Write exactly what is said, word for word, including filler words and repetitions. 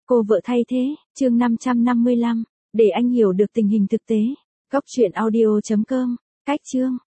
Cô vợ thay thế, chương năm trăm năm mươi lăm, để anh hiểu được tình hình thực tế. Góc truyện audio chấm com, cách chương.